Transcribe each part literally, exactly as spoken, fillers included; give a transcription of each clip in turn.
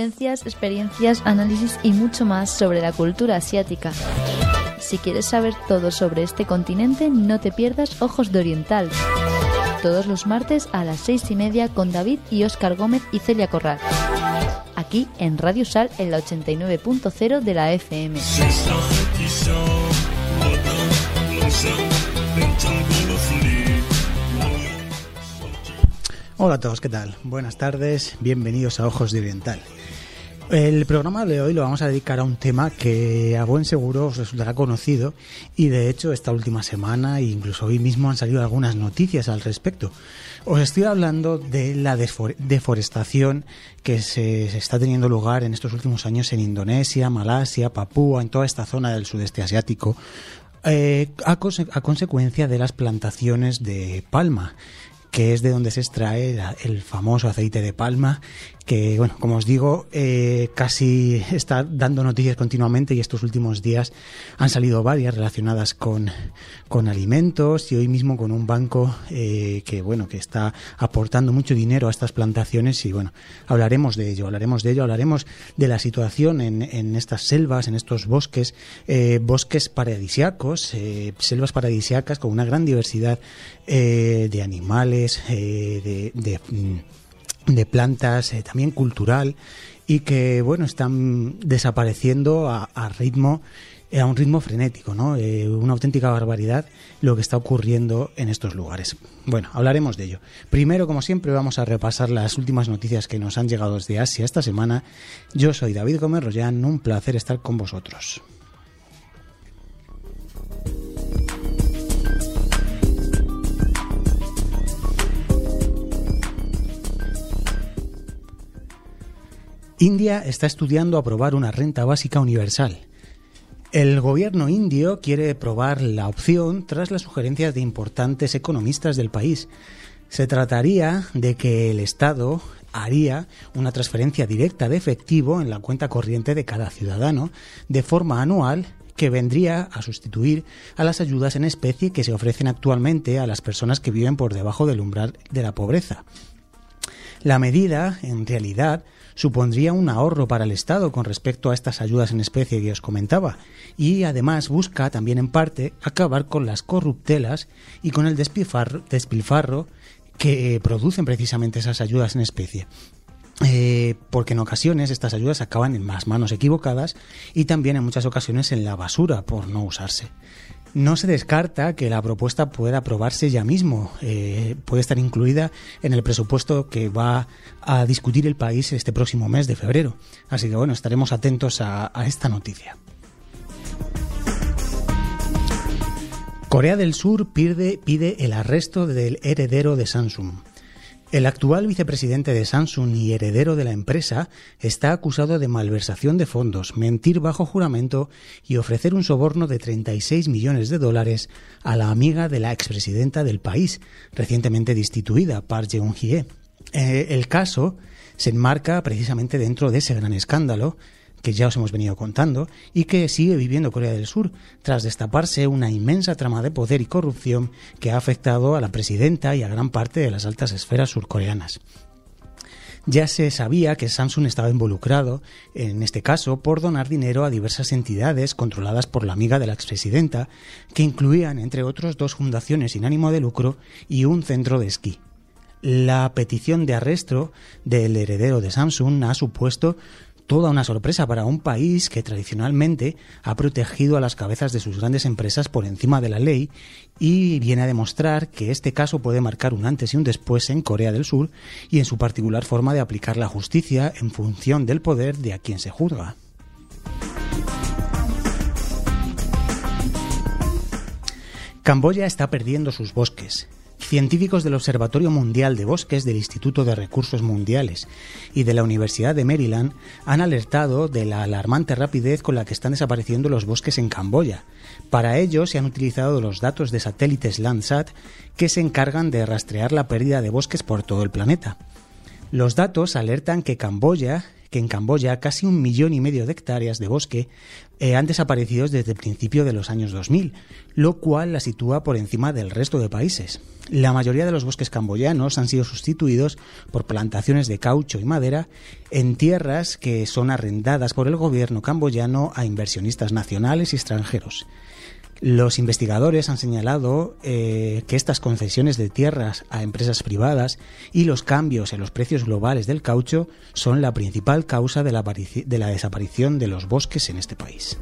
Vivencias, experiencias, análisis y mucho más sobre la cultura asiática. Si quieres saber todo sobre este continente, no te pierdas Ojos de Oriental. Todos los martes a las seis y media con David y Óscar Gómez y Celia Corral. Aquí en Radio Sal en la ochenta y nueve punto cero de la F M. Hola a todos, ¿qué tal? Buenas tardes, bienvenidos a Ojos de Oriental. El programa de hoy lo vamos a dedicar a un tema que a buen seguro os resultará conocido y de hecho esta última semana e incluso hoy mismo han salido algunas noticias al respecto. Os estoy hablando de la deforestación que se, se está teniendo lugar en estos últimos años en Indonesia, Malasia, Papúa, en toda esta zona del sudeste asiático, eh, a, conse- a consecuencia de las plantaciones de palma, que es de donde se extrae el famoso aceite de palma, que, bueno, como os digo, eh, casi está dando noticias continuamente y estos últimos días han salido varias relacionadas con, con alimentos y hoy mismo con un banco eh, que, bueno, que está aportando mucho dinero a estas plantaciones y, bueno, hablaremos de ello, hablaremos de ello, hablaremos de la situación en, en estas selvas, en estos bosques, eh, bosques paradisíacos, eh, selvas paradisíacas con una gran diversidad eh, de animales, eh, de... de de plantas, eh, también cultural, y que, bueno, están desapareciendo a, a ritmo, eh, a un ritmo frenético, ¿no? Eh, una auténtica barbaridad lo que está ocurriendo en estos lugares. Bueno, hablaremos de ello. Primero, como siempre, vamos a repasar las últimas noticias que nos han llegado desde Asia esta semana. Yo soy David Gómez Rollán, un placer estar con vosotros. India está estudiando aprobar una renta básica universal. El gobierno indio quiere probar la opción tras las sugerencias de importantes economistas del país. Se trataría de que el Estado haría una transferencia directa de efectivo en la cuenta corriente de cada ciudadano de forma anual que vendría a sustituir a las ayudas en especie que se ofrecen actualmente a las personas que viven por debajo del umbral de la pobreza. La medida, en realidad, supondría un ahorro para el Estado con respecto a estas ayudas en especie que os comentaba y además busca también en parte acabar con las corruptelas y con el despilfarro, despilfarro que producen precisamente esas ayudas en especie. Eh, porque en ocasiones estas ayudas acaban en las manos equivocadas y también en muchas ocasiones en la basura por no usarse. No se descarta que la propuesta pueda aprobarse ya mismo, eh, puede estar incluida en el presupuesto que va a discutir el país este próximo mes de febrero. Así que bueno, estaremos atentos a, a esta noticia. Corea del Sur pide, pide el arresto del heredero de Samsung. El actual vicepresidente de Samsung y heredero de la empresa está acusado de malversación de fondos, mentir bajo juramento y ofrecer un soborno de treinta y seis millones de dólares a la amiga de la expresidenta del país, recientemente destituida, Park Geun-hye. Eh, el caso se enmarca precisamente dentro de ese gran escándalo que ya os hemos venido contando y que sigue viviendo Corea del Sur tras destaparse una inmensa trama de poder y corrupción que ha afectado a la presidenta y a gran parte de las altas esferas surcoreanas. Ya se sabía que Samsung estaba involucrado, en este caso, por donar dinero a diversas entidades controladas por la amiga de la expresidenta, que incluían, entre otros, dos fundaciones sin ánimo de lucro y un centro de esquí. La petición de arresto del heredero de Samsung ha supuesto toda una sorpresa para un país que tradicionalmente ha protegido a las cabezas de sus grandes empresas por encima de la ley y viene a demostrar que este caso puede marcar un antes y un después en Corea del Sur y en su particular forma de aplicar la justicia en función del poder de a quien se juzga. Camboya está perdiendo sus bosques. Científicos del Observatorio Mundial de Bosques del Instituto de Recursos Mundiales y de la Universidad de Maryland han alertado de la alarmante rapidez con la que están desapareciendo los bosques en Camboya. Para ello se han utilizado los datos de satélites Landsat que se encargan de rastrear la pérdida de bosques por todo el planeta. Los datos alertan que Camboya, que en Camboya casi un millón y medio de hectáreas de bosque eh, han desaparecido desde el principio de los años dos mil, lo cual la sitúa por encima del resto de países. La mayoría de los bosques camboyanos han sido sustituidos por plantaciones de caucho y madera en tierras que son arrendadas por el gobierno camboyano a inversionistas nacionales y extranjeros. Los investigadores han señalado eh, que estas concesiones de tierras a empresas privadas y los cambios en los precios globales del caucho son la principal causa de la, de la desaparición de los bosques en este país.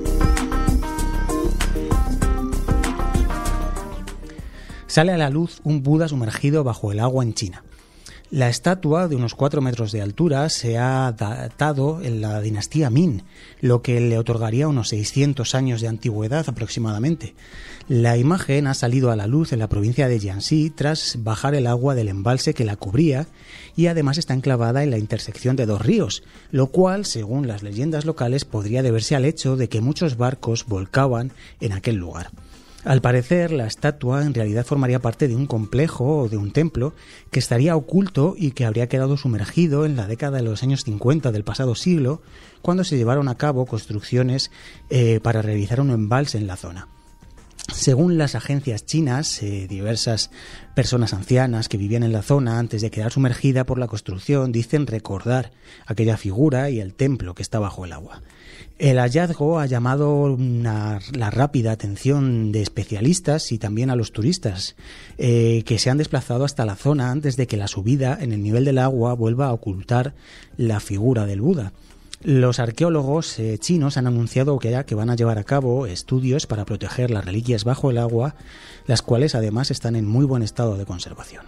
Sale a la luz un Buda sumergido bajo el agua en China. La estatua, de unos cuatro metros de altura, se ha datado en la dinastía Ming, lo que le otorgaría unos seiscientos años de antigüedad aproximadamente. La imagen ha salido a la luz en la provincia de Jiangxi tras bajar el agua del embalse que la cubría y además está enclavada en la intersección de dos ríos, lo cual, según las leyendas locales, podría deberse al hecho de que muchos barcos volcaban en aquel lugar. Al parecer, la estatua en realidad formaría parte de un complejo o de un templo que estaría oculto y que habría quedado sumergido en la década de los años cincuenta del pasado siglo, cuando se llevaron a cabo construcciones eh, para realizar un embalse en la zona. Según las agencias chinas, eh, diversas personas ancianas que vivían en la zona antes de quedar sumergida por la construcción dicen recordar aquella figura y el templo que está bajo el agua. El hallazgo ha llamado una, la rápida atención de especialistas y también a los turistas eh, que se han desplazado hasta la zona antes de que la subida en el nivel del agua vuelva a ocultar la figura del Buda. Los arqueólogos eh, chinos han anunciado que, ya, que van a llevar a cabo estudios para proteger las reliquias bajo el agua, las cuales además están en muy buen estado de conservación.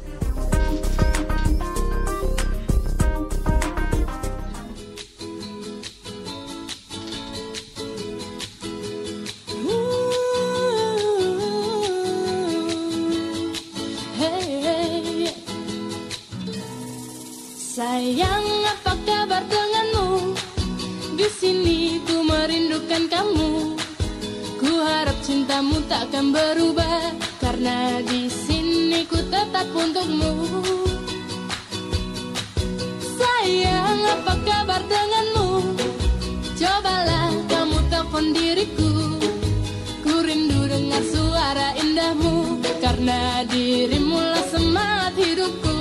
Sayang, apa kabar denganmu? Di sini ku merindukan kamu. Ku harap cintamu takkan berubah, karena di sini ku tetap untukmu. Sayang, apa kabar denganmu? Cobalah kamu telepon diriku. Ku rindu dengar suara indahmu, karena dirimu lah semangat hidupku.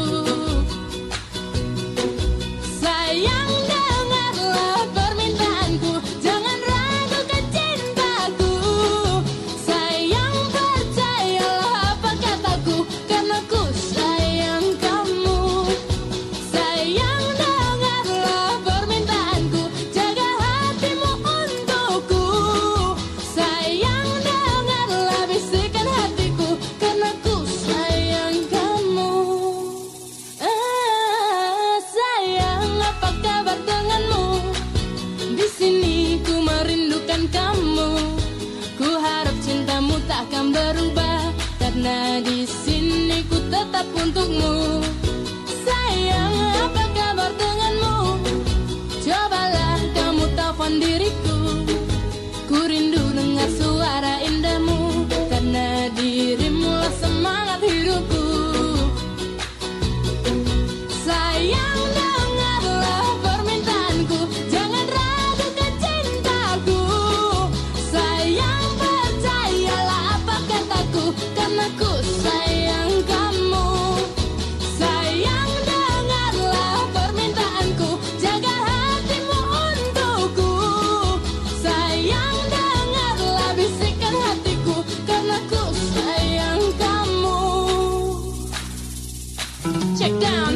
Sayang, dengarlah permintaanku, jangan ragukan cintaku. Sayang, percayalah apa kataku, karena ku sayang kamu. Sayang, dengarlah permintaanku, jaga hatimu untukku. Sayang, dengarlah bisikan hatiku, karena ku sayang kamu. Ah, sayang, apa kabar denganmu? Di sini ku merindukan kamu. Ku harap cintamu takkan berubah, karena di sini ku tetap untukmu. Sayang, apa kabar denganmu? Cobalah kamu telepon diriku. Ku rindu dengar suara indahmu, karena dirimu lah semangat hidupku. Sayang, dengarlah permintaanku, jangan ragukan cintaku. Sayang, percayalah apa kataku, karena ku sayang kamu. Sayang, dengarlah permintaanku, jaga hatimu untukku. Sayang, dengarlah bisikan hatiku, karena ku sayang kamu. Check down.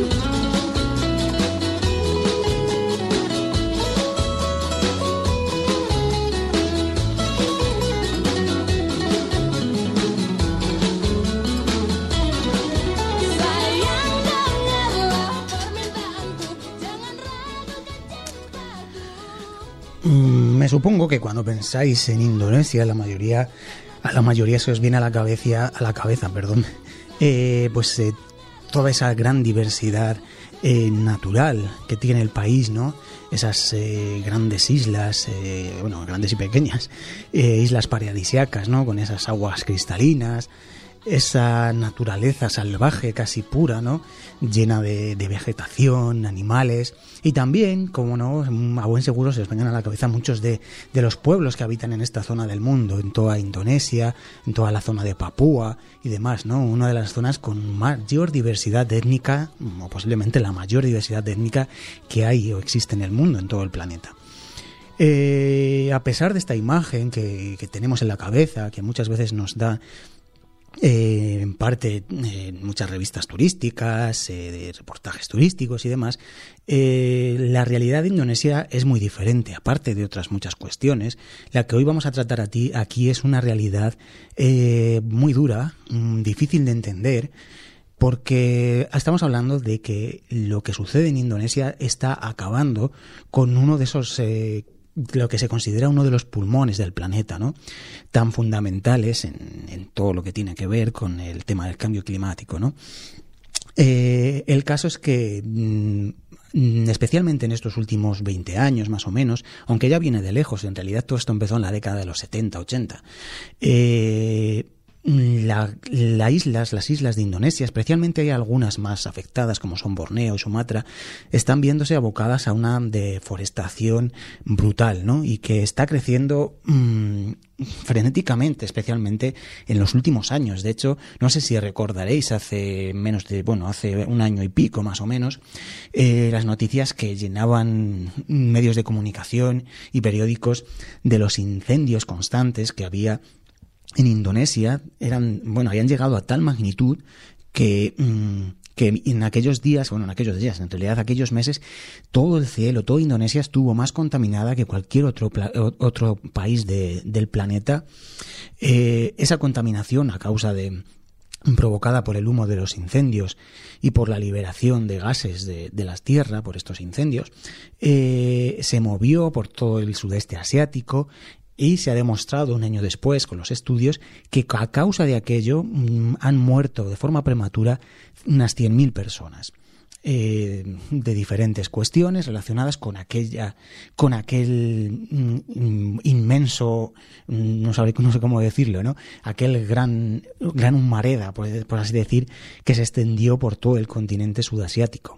Sayang, dengarlah permintaanku, jangan ragukan cintaku. Mm, me supongo que cuando pensáis en Indonesia, la mayoría, a la mayoría se os viene a la cabeza, a la cabeza, perdón, eh, pues eh, toda esa gran diversidad eh, natural que tiene el país, ¿no? Esas eh, grandes islas, eh, bueno, grandes y pequeñas, eh, islas paradisíacas, ¿no? Con esas aguas cristalinas, esa naturaleza salvaje, casi pura, ¿no? Llena de, de vegetación, animales, y también, como no, a buen seguro se os vengan a la cabeza muchos de, de los pueblos que habitan en esta zona del mundo, en toda Indonesia, en toda la zona de Papúa y demás, ¿no? Una de las zonas con mayor diversidad étnica, o posiblemente la mayor diversidad étnica que hay o existe en el mundo, en todo el planeta. Eh, a pesar de esta imagen que, que tenemos en la cabeza, que muchas veces nos da Eh, en parte eh, muchas revistas turísticas, eh, de reportajes turísticos y demás, eh, la realidad de Indonesia es muy diferente, aparte de otras muchas cuestiones. La que hoy vamos a tratar a ti, aquí es una realidad eh, muy dura, mmm, difícil de entender, porque estamos hablando de que lo que sucede en Indonesia está acabando con uno de esos eh, lo que se considera uno de los pulmones del planeta, ¿no? Tan fundamentales en, en todo lo que tiene que ver con el tema del cambio climático, ¿no? Eh, el caso es que, mm, especialmente en estos últimos veinte años más o menos, aunque ya viene de lejos, en realidad todo esto empezó en la década de los setenta, ochenta, eh, La, la islas, las islas de Indonesia, especialmente hay algunas más afectadas como son Borneo y Sumatra, están viéndose abocadas a una deforestación brutal, ¿no? Y que está creciendo mmm, frenéticamente, especialmente en los últimos años. De hecho, no sé si recordaréis hace menos de, bueno, hace un año y pico más o menos, eh, las noticias que llenaban medios de comunicación y periódicos de los incendios constantes que había en Indonesia. Eran, bueno, habían llegado a tal magnitud que, mmm, que en aquellos días, bueno, en aquellos días, en realidad aquellos meses, todo el cielo, toda Indonesia estuvo más contaminada que cualquier otro, otro país de, del planeta. Eh, esa contaminación a causa de provocada por el humo de los incendios y por la liberación de gases de, de la tierra por estos incendios, eh, se movió por todo el sudeste asiático. Y se ha demostrado un año después con los estudios que a causa de aquello mmm, han muerto de forma prematura unas cien mil personas eh, de diferentes cuestiones relacionadas con aquella, con aquel mmm, inmenso, mmm, no sabré, no sé cómo decirlo, ¿no? Aquel gran, gran humareda, por, por así decir, que se extendió por todo el continente sudasiático.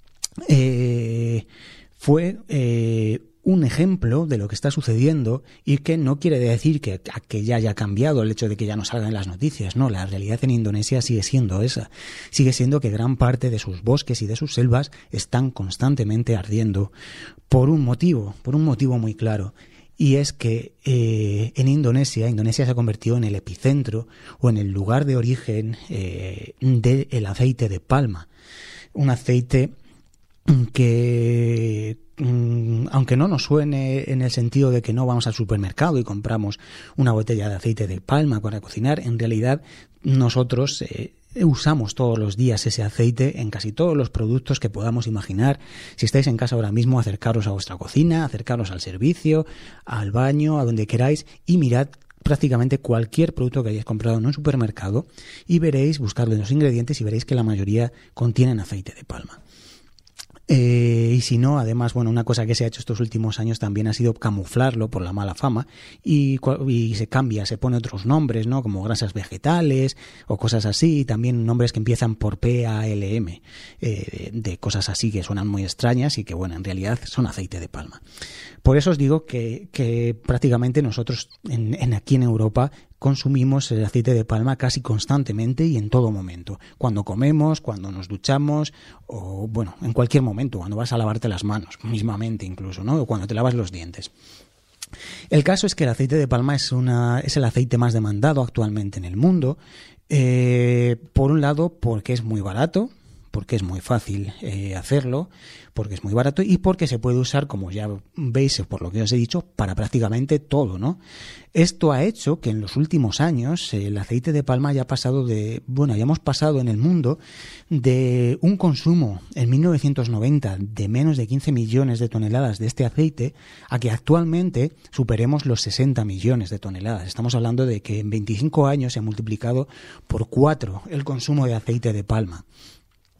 Eh, fue eh, un ejemplo de lo que está sucediendo y que no quiere decir que, que ya haya cambiado el hecho de que ya no salgan las noticias. No, la realidad en Indonesia sigue siendo esa. Sigue siendo que gran parte de sus bosques y de sus selvas están constantemente ardiendo por un motivo, por un motivo muy claro. Y es que eh, en Indonesia, Indonesia se ha convertido en el epicentro o en el lugar de origen eh, del aceite de palma. Un aceite que, aunque no nos suene en el sentido de que no vamos al supermercado y compramos una botella de aceite de palma para cocinar, en realidad nosotros eh, usamos todos los días ese aceite en casi todos los productos que podamos imaginar. Si estáis en casa ahora mismo, acercaros a vuestra cocina, acercaros al servicio, al baño, a donde queráis y mirad prácticamente cualquier producto que hayáis comprado en un supermercado y veréis, buscadlo en los ingredientes y veréis que la mayoría contienen aceite de palma. Eh, y si no, además, bueno, una cosa que se ha hecho estos últimos años también ha sido camuflarlo por la mala fama y, y se cambia, se pone otros nombres, ¿no? Como grasas vegetales o cosas así, y también nombres que empiezan por P A L M, eh, de, de cosas así que suenan muy extrañas y que, bueno, en realidad son aceite de palma. Por eso os digo que, que prácticamente nosotros en, en aquí en Europa consumimos el aceite de palma casi constantemente y en todo momento. Cuando comemos, cuando nos duchamos o, bueno, en cualquier momento, cuando vas a lavarte las manos, mismamente incluso, ¿no? O cuando te lavas los dientes. El caso es que el aceite de palma es, una, es el aceite más demandado actualmente en el mundo. Eh, por un lado, porque es muy barato, porque es muy fácil eh, hacerlo, porque es muy barato y porque se puede usar, como ya veis, por lo que os he dicho, para prácticamente todo, ¿no? Esto ha hecho que en los últimos años eh, el aceite de palma haya pasado de, bueno, hayamos pasado en el mundo de un consumo en mil novecientos noventa de menos de quince millones de toneladas de este aceite a que actualmente superemos los sesenta millones de toneladas. Estamos hablando de que en veinticinco años se ha multiplicado por cuatro el consumo de aceite de palma.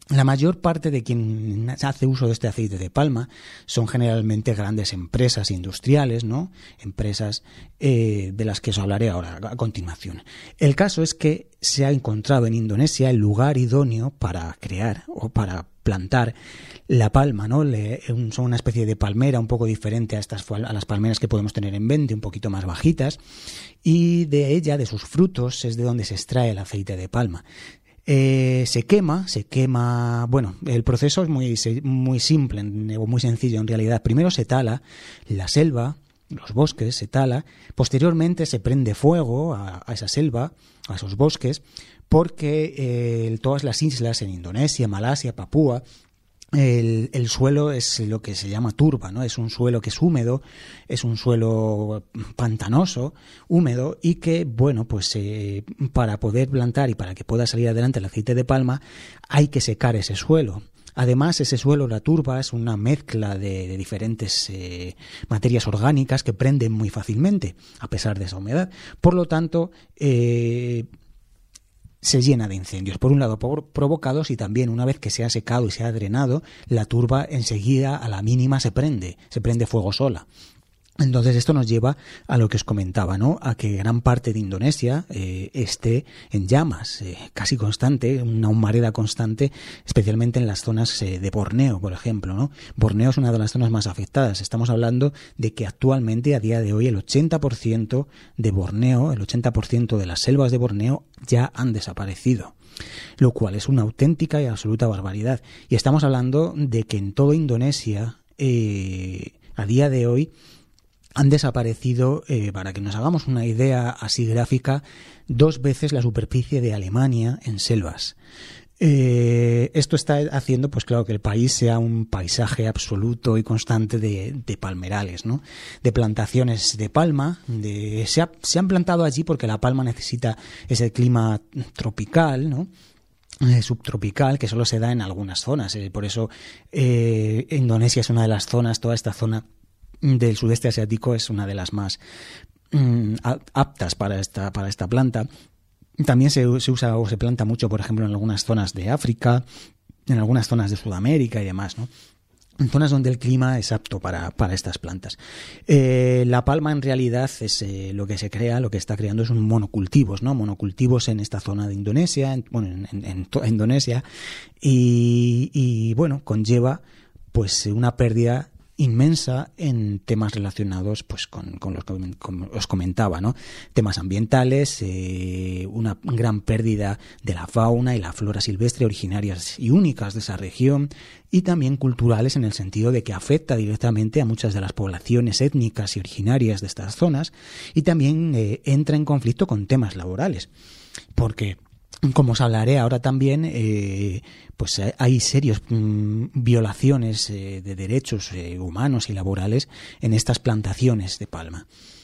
La mayor parte de quien hace uso de este aceite de palma son generalmente grandes empresas industriales, ¿no? Empresas eh, de las que os hablaré ahora a continuación. El caso es que se ha encontrado en Indonesia el lugar idóneo para crear o para plantar la palma, ¿no? Le, son una especie de palmera un poco diferente a estas a las palmeras que podemos tener en Vende, un poquito más bajitas, y de ella, de sus frutos, es de donde se extrae el aceite de palma. Eh, se quema, se quema, bueno, el proceso es muy, muy simple, o muy sencillo en realidad. Primero se tala la selva, los bosques, se tala, posteriormente se prende fuego a, a esa selva, a esos bosques, porque eh, todas las islas en Indonesia, Malasia, Papúa, El, el suelo es lo que se llama turba, ¿no? Es un suelo que es húmedo, es un suelo pantanoso, húmedo, y que, bueno, pues eh, para poder plantar y para que pueda salir adelante el aceite de palma hay que secar ese suelo. Además, ese suelo, la turba, es una mezcla de, de diferentes eh, materias orgánicas que prenden muy fácilmente, a pesar de esa humedad. Por lo tanto, eh, se llena de incendios, por un lado por provocados, y también una vez que se ha secado y se ha drenado, la turba enseguida a la mínima se prende, se prende fuego sola. Entonces esto nos lleva a lo que os comentaba, ¿no? A que gran parte de Indonesia eh, esté en llamas, eh, casi constante, una humareda constante, especialmente en las zonas eh, de Borneo, por ejemplo, ¿no? Borneo es una de las zonas más afectadas. Estamos hablando de que actualmente, a día de hoy, el ochenta por ciento de Borneo, el ochenta por ciento de las selvas de Borneo ya han desaparecido, lo cual es una auténtica y absoluta barbaridad. Y estamos hablando de que en toda Indonesia, eh, a día de hoy, han desaparecido, eh, para que nos hagamos una idea así gráfica, dos veces la superficie de Alemania en selvas. Eh, esto está haciendo, pues claro, que el país sea un paisaje absoluto y constante de, de palmerales, ¿no? De plantaciones de palma. De, se, ha, se han plantado allí porque la palma necesita ese clima tropical, ¿no? Eh, subtropical, que solo se da en algunas zonas. Eh, por eso eh, Indonesia es una de las zonas, toda esta zona del sudeste asiático es una de las más mm, aptas para esta, para esta planta. También se, se usa o se planta mucho, por ejemplo, en algunas zonas de África, en algunas zonas de Sudamérica y demás, ¿no? En zonas donde el clima es apto para, para estas plantas. Eh, la palma en realidad es eh, lo que se crea, lo que está creando es un monocultivos, ¿no? Monocultivos en esta zona de Indonesia, en, bueno, en, en, en toda Indonesia, y, y bueno, conlleva pues una pérdida inmensa en temas relacionados pues con, con los que os comentaba, ¿no? Temas ambientales, eh, una gran pérdida de la fauna y la flora silvestre originarias y únicas de esa región, y también culturales en el sentido de que afecta directamente a muchas de las poblaciones étnicas y originarias de estas zonas, y también eh, entra en conflicto con temas laborales, porque, como os hablaré ahora también, eh, pues hay serias mmm, violaciones eh, de derechos eh, humanos y laborales en estas plantaciones de palma.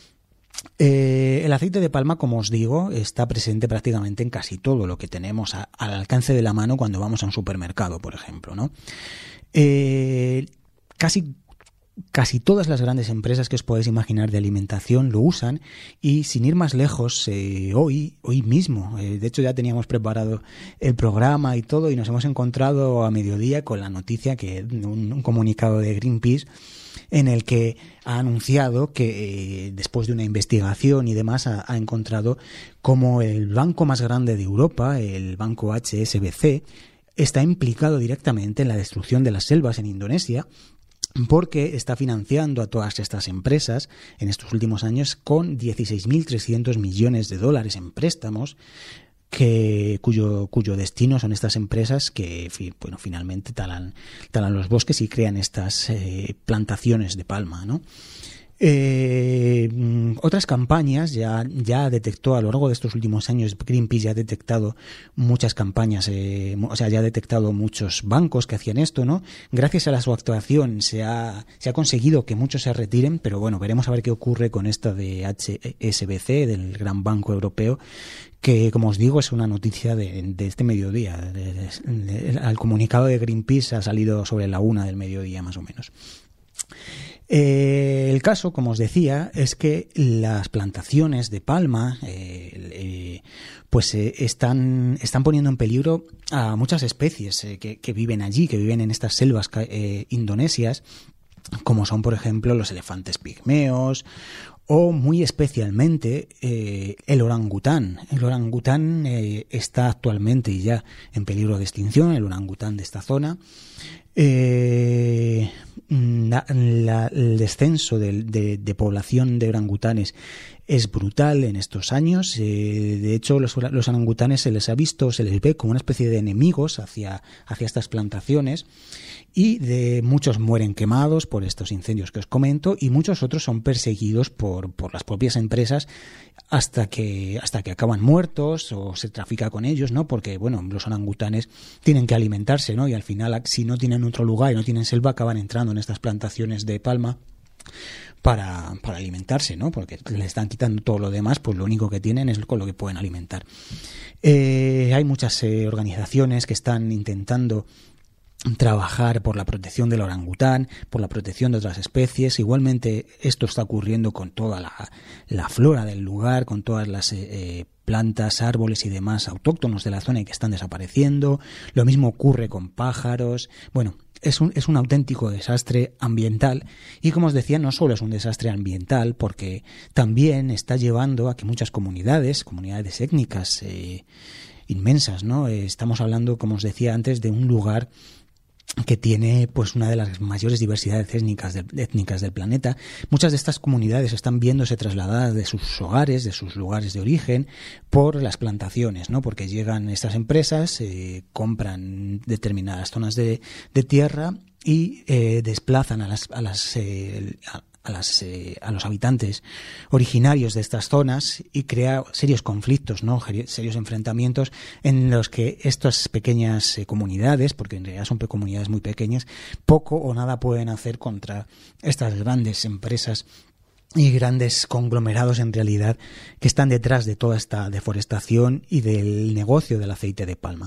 Eh, el aceite de palma, como os digo, está presente prácticamente en casi todo lo que tenemos a, al alcance de la mano cuando vamos a un supermercado, por ejemplo, ¿no? Eh, casi Casi todas las grandes empresas que os podéis imaginar de alimentación lo usan, y sin ir más lejos, eh, hoy hoy mismo, eh, de hecho ya teníamos preparado el programa y todo, y nos hemos encontrado a mediodía con la noticia, que un, un comunicado de Greenpeace en el que ha anunciado que eh, después de una investigación y demás ha, ha encontrado como el banco más grande de Europa, el banco H S B C, está implicado directamente en la destrucción de las selvas en Indonesia, porque está financiando a todas estas empresas en estos últimos años con dieciséis mil trescientos millones de dólares en préstamos, que cuyo cuyo destino son estas empresas que, bueno, finalmente talan, talan los bosques y crean estas eh, plantaciones de palma, ¿no? Eh, otras campañas ya, ya detectó a lo largo de estos últimos años, Greenpeace ya ha detectado muchas campañas, eh, o sea, ya ha detectado muchos bancos que hacían esto, ¿no? Gracias a la, su actuación se ha, se ha conseguido que muchos se retiren, pero bueno, veremos a ver qué ocurre con esta de H S B C, del Gran Banco Europeo, que, como os digo, es una noticia de, de este mediodía. De, de, de, el comunicado de Greenpeace ha salido sobre la una del mediodía, más o menos. Eh, el caso, como os decía, es que las plantaciones de palma, eh, eh, pues eh, están, están poniendo en peligro a muchas especies eh, que, que viven allí, que viven en estas selvas eh, indonesias, como son, por ejemplo, los elefantes pigmeos o, muy especialmente, eh, el orangután. El orangután eh, está actualmente ya en peligro de extinción, el orangután de esta zona. Eh, la, la, el descenso de, de, de población de orangutanes es brutal en estos años. Eh, de hecho, los, los orangutanes se les ha visto, se les ve como una especie de enemigos hacia, hacia estas plantaciones, y de muchos mueren quemados por estos incendios que os comento, y muchos otros son perseguidos por, por las propias empresas hasta que, hasta que acaban muertos o se trafica con ellos, ¿no? Porque, bueno, los orangutanes tienen que alimentarse, ¿no? Y al final, si no tienen otro lugar y no tienen selva, acaban entrando en estas plantaciones de palma para, para alimentarse, ¿no? Porque le están quitando todo lo demás, pues lo único que tienen es con lo que pueden alimentar. Eh, hay muchas eh, organizaciones que están intentando trabajar por la protección del orangután, por la protección de otras especies. Igualmente esto está ocurriendo con toda la, la flora del lugar, con todas las eh, plantas, árboles y demás autóctonos de la zona y que están desapareciendo. Lo mismo ocurre con pájaros. Bueno, es un, es un auténtico desastre ambiental, y como os decía, no solo es un desastre ambiental, porque también está llevando a que muchas comunidades, comunidades étnicas eh, inmensas, ¿no? Eh, estamos hablando, como os decía antes, de un lugar que tiene pues una de las mayores diversidades étnicas, de, étnicas del planeta. Muchas de estas comunidades están viéndose trasladadas de sus hogares, de sus lugares de origen, por las plantaciones, ¿no? Porque llegan estas empresas, eh, compran determinadas zonas de, de tierra y eh, desplazan a las, a las eh, a, a, las, eh, a los habitantes originarios de estas zonas, y crea serios conflictos, ¿no? Serios enfrentamientos en los que estas pequeñas eh, comunidades, porque en realidad son comunidades muy pequeñas, poco o nada pueden hacer contra estas grandes empresas y grandes conglomerados, en realidad, que están detrás de toda esta deforestación y del negocio del aceite de palma.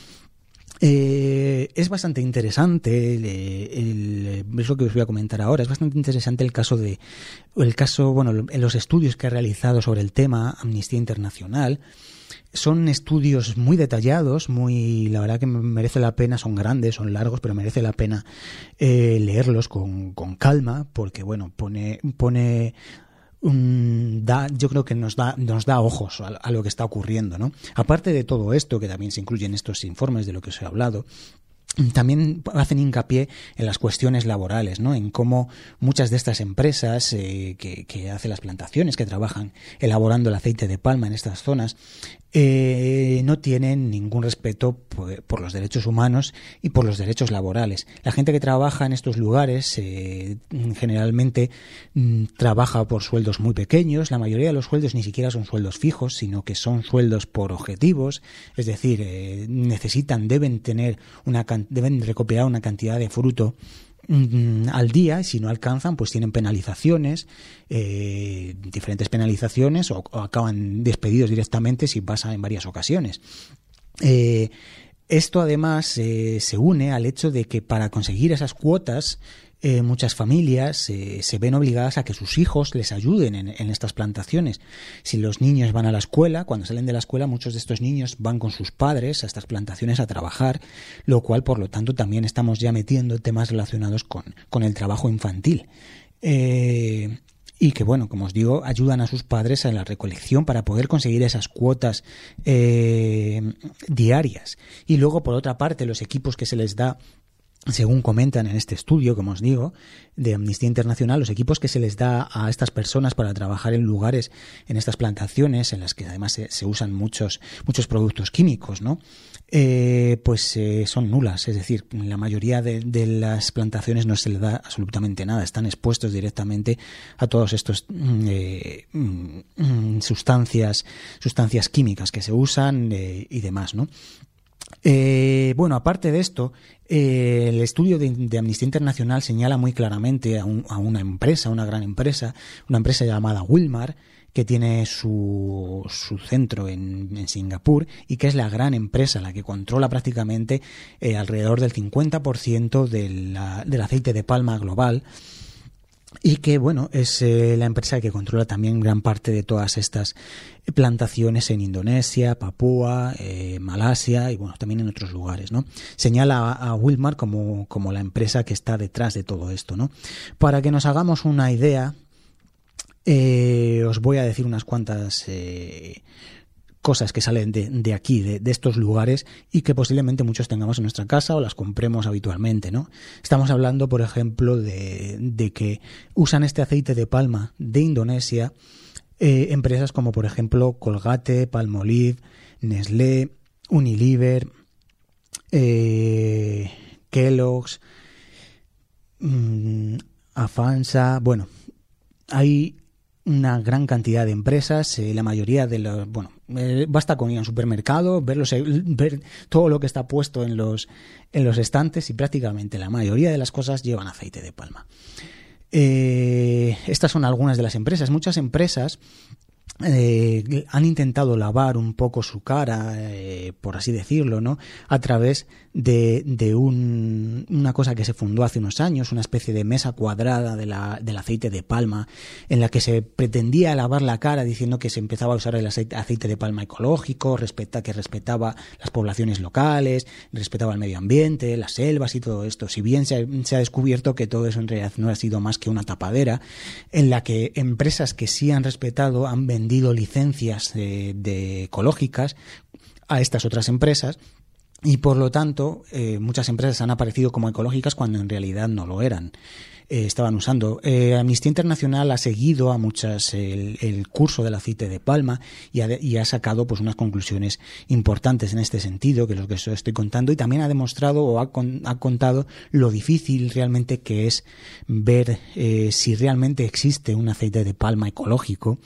Eh, es bastante interesante, el, el, es lo que os voy a comentar ahora, es bastante interesante el caso de, el caso, bueno, en los estudios que ha realizado sobre el tema Amnistía Internacional. Son estudios muy detallados, muy, la verdad que merece la pena, son grandes, son largos, pero merece la pena eh, leerlos con, con calma, porque, bueno, pone, pone Um, da, yo creo que nos da, nos da ojos a, a lo que está ocurriendo, ¿no? Aparte de todo esto, que también se incluye en estos informes de lo que os he hablado, también hacen hincapié en las cuestiones laborales, ¿no? En cómo muchas de estas empresas eh, que, que hacen las plantaciones, que trabajan elaborando el aceite de palma en estas zonas, eh, no tienen ningún respeto por, por los derechos humanos y por los derechos laborales. La gente que trabaja en estos lugares eh, generalmente mm, trabaja por sueldos muy pequeños. La mayoría de los sueldos ni siquiera son sueldos fijos, sino que son sueldos por objetivos, es decir, eh, necesitan, deben tener una deben recopilar una cantidad de fruto mm, al día, y si no alcanzan, pues tienen penalizaciones, eh, diferentes penalizaciones, o, o acaban despedidos directamente si pasa en varias ocasiones. Eh, esto además eh, se une al hecho de que para conseguir esas cuotas, Eh, muchas familias eh, se ven obligadas a que sus hijos les ayuden en, en estas plantaciones. Si los niños van a la escuela, cuando salen de la escuela, muchos de estos niños van con sus padres a estas plantaciones a trabajar, lo cual, por lo tanto, también estamos ya metiendo temas relacionados con, con el trabajo infantil. Eh, y que, bueno, como os digo, ayudan a sus padres en la recolección para poder conseguir esas cuotas eh, diarias. Y luego, por otra parte, los equipos que se les da, según comentan en este estudio, como os digo, de Amnistía Internacional, los equipos que se les da a estas personas para trabajar en lugares, en estas plantaciones, en las que además se, se usan muchos, muchos productos químicos, ¿no? Eh, pues eh, son nulas, es decir, en la mayoría de, de las plantaciones no se les da absolutamente nada, están expuestos directamente a todos estos eh, sustancias, sustancias químicas que se usan eh, y demás, ¿no? Eh, bueno, aparte de esto, eh, el estudio de, de Amnistía Internacional señala muy claramente a, un, a una empresa, una gran empresa, una empresa llamada Wilmar, que tiene su, su centro en, en Singapur, y que es la gran empresa, la que controla prácticamente eh, alrededor del cincuenta por ciento de la, del aceite de palma global. y que, bueno, es eh, la empresa que controla también gran parte de todas estas plantaciones en Indonesia, Papúa, eh, Malasia y, bueno, también en otros lugares, ¿no? Señala a, a Wilmar como, como la empresa que está detrás de todo esto, ¿no? Para que nos hagamos una idea, eh, os voy a decir unas cuantas eh, cosas que salen de, de aquí, de, de estos lugares, y que posiblemente muchos tengamos en nuestra casa o las compremos habitualmente, ¿no? Estamos hablando, por ejemplo, de, de que usan este aceite de palma de Indonesia eh, empresas como, por ejemplo, Colgate, Palmolive, Nestlé, Unilever, eh, Kellogg's, mmm, Afansa. Bueno, hay una gran cantidad de empresas, eh, la mayoría de los, bueno, eh, basta con ir a un supermercado, ver, los, ver todo lo que está puesto en los, en los estantes, y prácticamente la mayoría de las cosas llevan aceite de palma. Eh, estas son algunas de las empresas. Muchas empresas eh, han intentado lavar un poco su cara, eh, por así decirlo, ¿no? A través de, de un, una cosa que se fundó hace unos años, una especie de mesa cuadrada de la, del aceite de palma, en la que se pretendía lavar la cara diciendo que se empezaba a usar el aceite, aceite de palma ecológico, respeta, que respetaba las poblaciones locales, respetaba el medio ambiente, las selvas y todo esto. Si bien se ha, se ha descubierto que todo eso en realidad no ha sido más que una tapadera, en la que empresas que sí han respetado han vendido licencias de, de ecológicas a estas otras empresas, y por lo tanto eh, muchas empresas han aparecido como ecológicas cuando en realidad no lo eran. Eh, estaban usando. Eh, Amnistía Internacional ha seguido a muchas el, el curso del aceite de palma y ha, y ha sacado pues unas conclusiones importantes en este sentido, que es lo que os estoy contando, y también ha demostrado o ha, con, ha contado lo difícil realmente que es ver eh, si realmente existe un aceite de palma ecológico,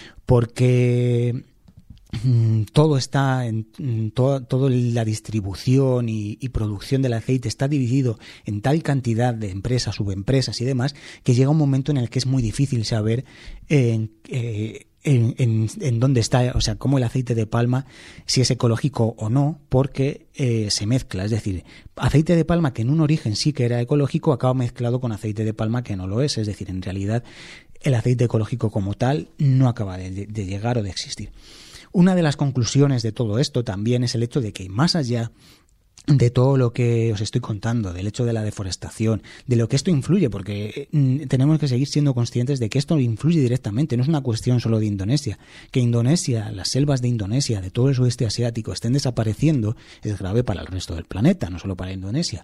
porque todo está en toda todo la distribución y, y producción del aceite está dividido en tal cantidad de empresas, subempresas y demás, que llega un momento en el que es muy difícil saber en, eh, en, en, en dónde está, o sea, cómo el aceite de palma, si es ecológico o no, porque eh, se mezcla. Es decir, aceite de palma que en un origen sí que era ecológico acaba mezclado con aceite de palma que no lo es. Es decir, en realidad el aceite ecológico como tal no acaba de, de, de llegar o de existir. Una de las conclusiones de todo esto también es el hecho de que, más allá de todo lo que os estoy contando, del hecho de la deforestación, de lo que esto influye, porque tenemos que seguir siendo conscientes de que esto influye directamente, no es una cuestión solo de Indonesia. Que Indonesia, las selvas de Indonesia, de todo el sudeste asiático, estén desapareciendo es grave para el resto del planeta, no solo para Indonesia.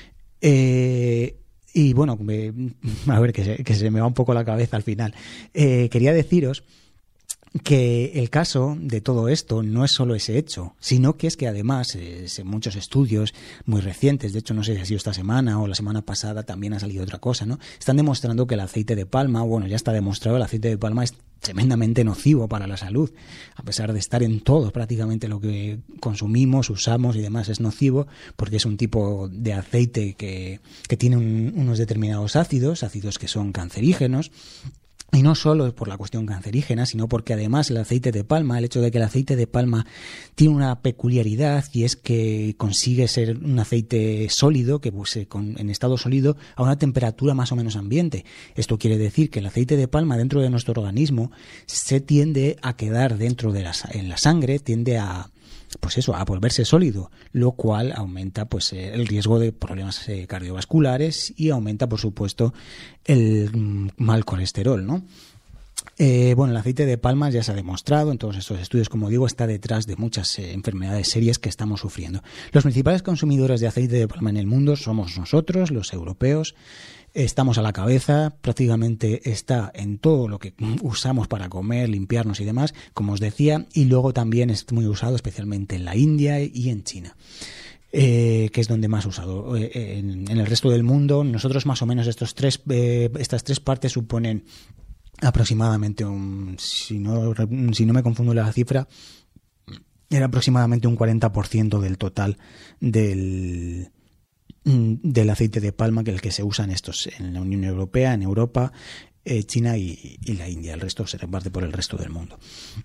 Eh... Y bueno, me, a ver, que se, que se me va un poco la cabeza al final. Eh, quería deciros que el caso de todo esto no es solo ese hecho, sino que es que además eh, muchos estudios muy recientes, de hecho no sé si ha sido esta semana o la semana pasada, también ha salido otra cosa, ¿no? Están demostrando que el aceite de palma, bueno, ya está demostrado, el aceite de palma es tremendamente nocivo para la salud, a pesar de estar en todo, prácticamente lo que consumimos, usamos y demás es nocivo, porque es un tipo de aceite que, que tiene un, unos determinados ácidos, ácidos que son cancerígenos. Y no solo por la cuestión cancerígena, sino porque además el aceite de palma, el hecho de que el aceite de palma tiene una peculiaridad, y es que consigue ser un aceite sólido, que pues, en estado sólido a una temperatura más o menos ambiente. Esto quiere decir que el aceite de palma dentro de nuestro organismo se tiende a quedar dentro de la, en la sangre, tiende a pues eso, a volverse sólido, lo cual aumenta pues el riesgo de problemas eh, cardiovasculares y aumenta, por supuesto, el mm, mal colesterol, ¿no? Eh, bueno, el aceite de palma ya se ha demostrado en todos estos estudios, como digo, está detrás de muchas eh, enfermedades serias que estamos sufriendo. Los principales consumidores de aceite de palma en el mundo somos nosotros, los europeos. Estamos a la cabeza, prácticamente está en todo lo que usamos para comer, limpiarnos y demás, como os decía, y luego también es muy usado especialmente en la India y en China, eh, que es donde más usado. Eh, en, en el resto del mundo, nosotros más o menos estos tres, eh, estas tres partes suponen aproximadamente un, si no, si no me confundo la cifra, era aproximadamente un cuarenta por ciento del total del del aceite de palma, que es el que se usa en estos en la Unión Europea, en Europa, eh, China y, y la India. El resto se reparte por el resto del mundo.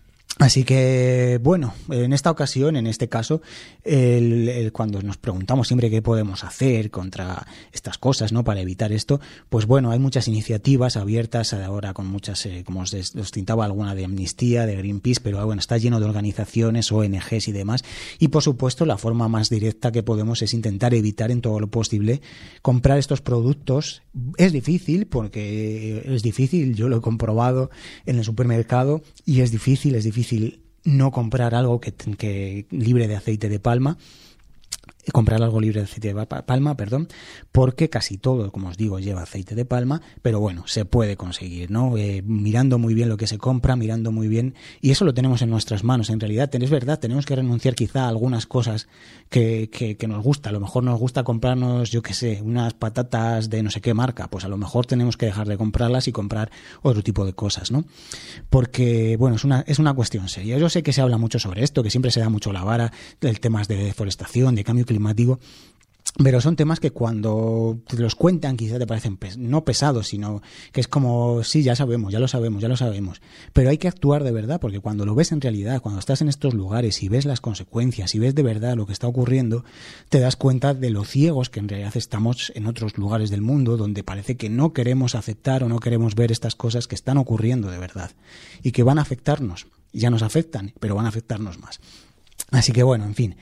Así que, bueno, en esta ocasión, en este caso, el, el, cuando nos preguntamos siempre qué podemos hacer contra estas cosas, ¿no?, para evitar esto, pues bueno, hay muchas iniciativas abiertas ahora con muchas, eh, como os, os citaba alguna de Amnistía, de Greenpeace, pero bueno, está lleno de organizaciones, O N Ges y demás. Y por supuesto, la forma más directa que podemos es intentar evitar en todo lo posible comprar estos productos. Es difícil, porque es difícil, yo lo he comprobado en el supermercado, y es difícil, es difícil no comprar algo que, que libre de aceite de palma, comprar algo libre de aceite de palma, perdón, porque casi todo, como os digo, lleva aceite de palma, pero bueno, se puede conseguir, ¿no? Eh, mirando muy bien lo que se compra, mirando muy bien, y eso lo tenemos en nuestras manos. En realidad, es verdad, tenemos que renunciar quizá a algunas cosas que, que, que nos gusta. A lo mejor nos gusta comprarnos, yo qué sé, unas patatas de no sé qué marca, pues a lo mejor tenemos que dejar de comprarlas y comprar otro tipo de cosas, ¿no? Porque, bueno, es una, es una cuestión seria. Yo sé que se habla mucho sobre esto, que siempre se da mucho la vara, el temas de deforestación, de cambio climático, pero son temas que cuando te los cuentan quizá te parecen pes- no pesados, sino que es como, sí, ya sabemos, ya lo sabemos, ya lo sabemos, pero hay que actuar de verdad, porque cuando lo ves en realidad, cuando estás en estos lugares y ves las consecuencias y ves de verdad lo que está ocurriendo, te das cuenta de lo ciegos que en realidad estamos en otros lugares del mundo, donde parece que no queremos aceptar o no queremos ver estas cosas que están ocurriendo de verdad y que van a afectarnos. Ya nos afectan, pero van a afectarnos más. Así que bueno, en fin,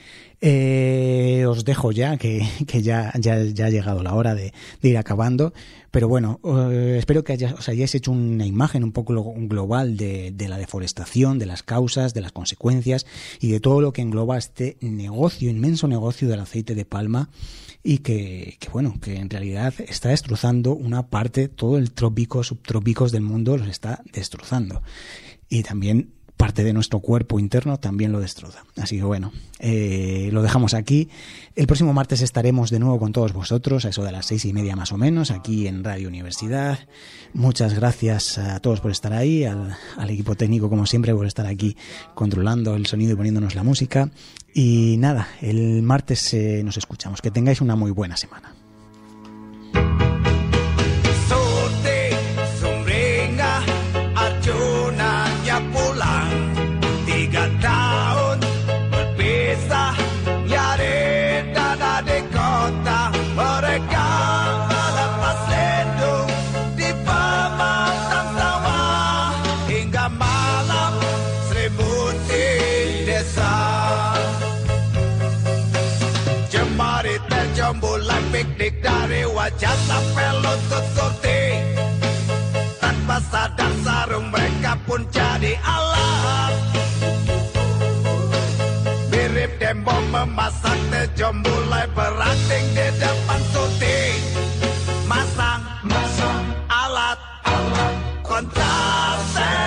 eh, os dejo ya, que, que ya, ya, ya ha llegado la hora de, de ir acabando, pero bueno, eh, espero que haya, os hayáis hecho una imagen un poco global de, de la deforestación, de las causas, de las consecuencias y de todo lo que engloba este negocio, inmenso negocio del aceite de palma, y que, que bueno, que en realidad está destrozando una parte, todo el trópico, subtrópicos del mundo los está destrozando, y también parte de nuestro cuerpo interno también lo destroza. Así que bueno, eh, lo dejamos aquí. El próximo martes estaremos de nuevo con todos vosotros, a eso de las seis y media más o menos, aquí en Radio Universidad. Muchas gracias a todos por estar ahí, al, al equipo técnico, como siempre, por estar aquí controlando el sonido y poniéndonos la música. Y nada, el martes eh, nos escuchamos. Que tengáis una muy buena semana. Piknik dari wajah sampai lutut surti, tanpa sadar sarung mereka pun jadi alat. Mirip dembong memasak, tejom mulai berakting di depan surti. Masang, masang alat, alat kontrasepsi.